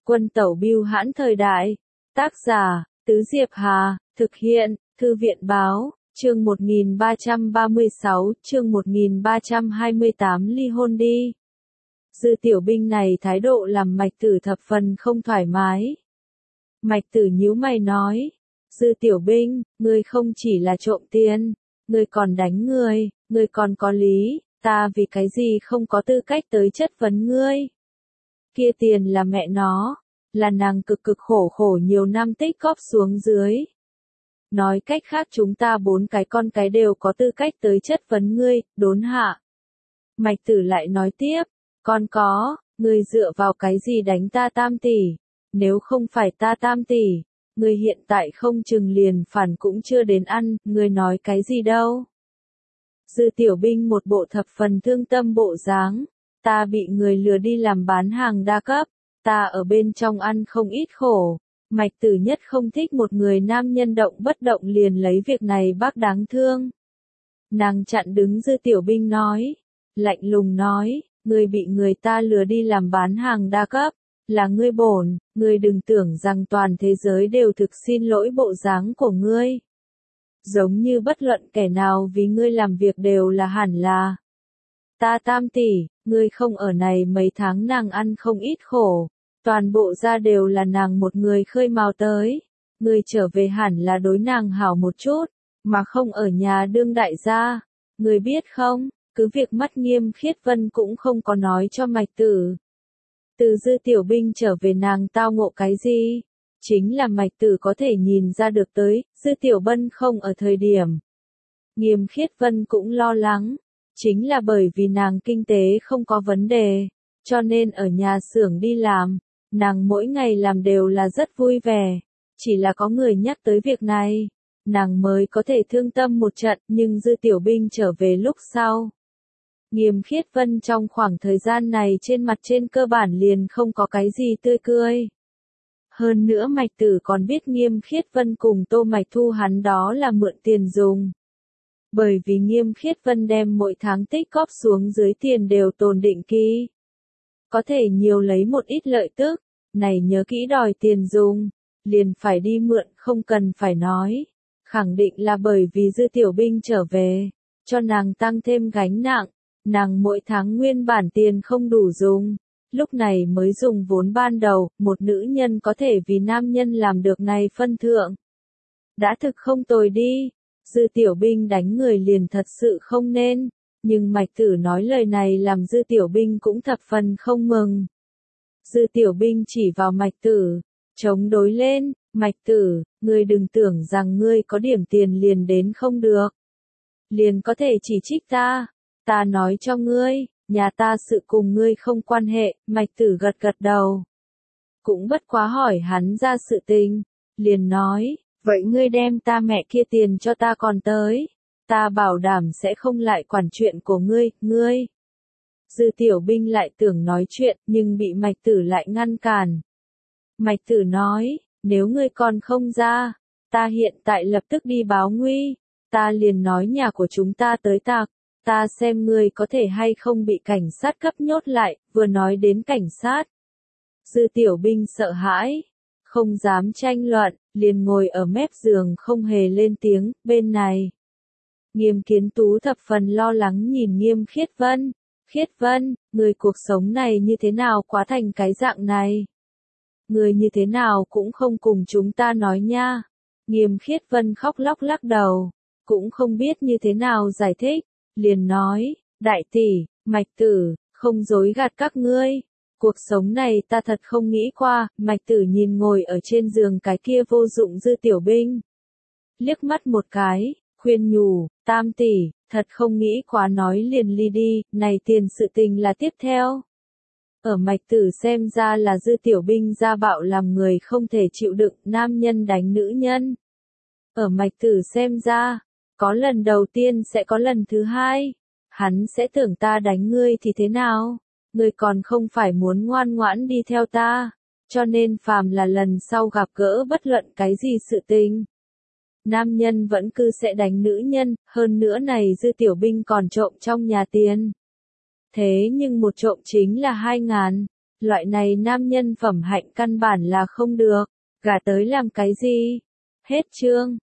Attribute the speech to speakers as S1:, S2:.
S1: Quân tẩu bưu hãn thời đại. Tác giả, Tứ Diệp Hà, thực hiện, Thư viện báo, chương 1336, chương 1328 ly hôn đi. Dư Tiểu Binh này thái độ làm Mạch Tử thập phần không thoải mái. Mạch Tử nhíu mày nói, Dư Tiểu Binh, ngươi không chỉ là trộm tiền, ngươi còn đánh người, ngươi còn có lý, ta vì cái gì không có tư cách tới chất vấn ngươi. Kia tiền là mẹ nó, là nàng cực cực khổ khổ nhiều năm tích góp xuống dưới. Nói cách khác chúng ta 4 cái con cái đều có tư cách tới chất vấn ngươi, đốn hạ. Mạch Tử lại nói tiếp, con có, ngươi dựa vào cái gì đánh ta Tam tỷ, nếu không phải ta Tam tỷ, ngươi hiện tại không chừng liền phản cũng chưa đến ăn, ngươi nói cái gì đâu. Dư Tiểu Binh một bộ thập phần thương tâm bộ dáng, ta bị người lừa đi làm bán hàng đa cấp, ta ở bên trong ăn không ít khổ. Mạch Tử nhất không thích một người nam nhân động bất động liền lấy việc này bác đáng thương. Nàng chặn đứng Dư Tiểu Binh nói, lạnh lùng nói, ngươi bị người ta lừa đi làm bán hàng đa cấp, là ngươi bổn, ngươi đừng tưởng rằng toàn thế giới đều thực xin lỗi bộ dáng của ngươi. Giống như bất luận kẻ nào vì ngươi làm việc đều là hẳn là. Ta Tam tỷ, ngươi không ở này mấy tháng nàng ăn không ít khổ, toàn bộ ra đều là nàng một người khơi mào tới, ngươi trở về hẳn là đối nàng hảo một chút, mà không ở nhà đương đại gia, ngươi biết không, cứ việc mắt Nghiêm Khiết Vân cũng không có nói cho Mạch Tử. Từ Dư Tiểu Binh trở về nàng tao ngộ cái gì? Chính là Mạch Tử có thể nhìn ra được tới, Dư Tiểu Bân không ở thời điểm. Nghiêm Khiết Vân cũng lo lắng, chính là bởi vì nàng kinh tế không có vấn đề, cho nên ở nhà xưởng đi làm, nàng mỗi ngày làm đều là rất vui vẻ, chỉ là có người nhắc tới việc này, nàng mới có thể thương tâm một trận, nhưng Dư Tiểu Binh trở về lúc sau. Nghiêm Khiết Vân trong khoảng thời gian này trên mặt trên cơ bản liền không có cái gì tươi cười. Hơn nữa Mạch Tử còn biết Nghiêm Khiết Vân cùng Tô Mạch Thu hắn đó là mượn tiền dùng. Bởi vì Nghiêm Khiết Vân đem mỗi tháng tích góp xuống dưới tiền đều tồn định kỳ. Có thể nhiều lấy một ít lợi tức, này nhớ kỹ đòi tiền dùng, liền phải đi mượn không cần phải nói. Khẳng định là bởi vì Dư Tiểu Binh trở về, cho nàng tăng thêm gánh nặng, nàng mỗi tháng nguyên bản tiền không đủ dùng. Lúc này mới dùng vốn ban đầu, một nữ nhân có thể vì nam nhân làm được này phân thượng. Đã thực không tồi đi, Dư Tiểu Binh đánh người liền thật sự không nên, nhưng Mạch Tử nói lời này làm Dư Tiểu Binh cũng thập phần không mừng. Dư Tiểu Binh chỉ vào Mạch Tử, chống đối lên, Mạch Tử, ngươi đừng tưởng rằng ngươi có điểm tiền liền đến không được. Liền có thể chỉ trích ta nói cho ngươi. Nhà ta sự cùng ngươi không quan hệ, Mạch Tử gật gật đầu. Cũng bất quá hỏi hắn ra sự tình, liền nói, vậy ngươi đem ta mẹ kia tiền cho ta còn tới, ta bảo đảm sẽ không lại quản chuyện của ngươi. Dư Tiểu Binh lại tưởng nói chuyện nhưng bị Mạch Tử lại ngăn cản. Mạch Tử nói, nếu ngươi còn không ra, ta hiện tại lập tức đi báo nguy, ta liền nói nhà của chúng ta tới tạc. Ta xem ngươi có thể hay không bị cảnh sát cấp nhốt lại, vừa nói đến cảnh sát. Dư Tiểu Binh sợ hãi, không dám tranh luận, liền ngồi ở mép giường không hề lên tiếng, bên này. Nghiêm Kiến Tú thập phần lo lắng nhìn Nghiêm Khiết Vân. Khiết Vân, người cuộc sống này như thế nào quá thành cái dạng này? Người như thế nào cũng không cùng chúng ta nói nha. Nghiêm Khiết Vân khóc lóc lắc đầu, cũng không biết như thế nào giải thích. Liền nói, đại tỷ, Mạch Tử, không dối gạt các ngươi. Cuộc sống này ta thật không nghĩ qua, Mạch Tử nhìn ngồi ở trên giường cái kia vô dụng Dư Tiểu Binh. Liếc mắt một cái, khuyên nhủ, Tam tỷ, thật không nghĩ quá nói liền ly đi, này tiền sự tình là tiếp theo. Ở Mạch Tử xem ra là Dư Tiểu Binh gia bạo làm người không thể chịu đựng, nam nhân đánh nữ nhân. Ở Mạch Tử xem ra, có lần đầu tiên sẽ có lần thứ hai. Hắn sẽ tưởng ta đánh ngươi thì thế nào? Ngươi còn không phải muốn ngoan ngoãn đi theo ta. Cho nên phàm là lần sau gặp gỡ bất luận cái gì sự tình. Nam nhân vẫn cứ sẽ đánh nữ nhân, hơn nữa này Dư Tiểu Binh còn trộm trong nhà tiền. Thế nhưng một trộm chính là 2.000. loại này nam nhân phẩm hạnh căn bản là không được, gả tới làm cái gì? Hết chương.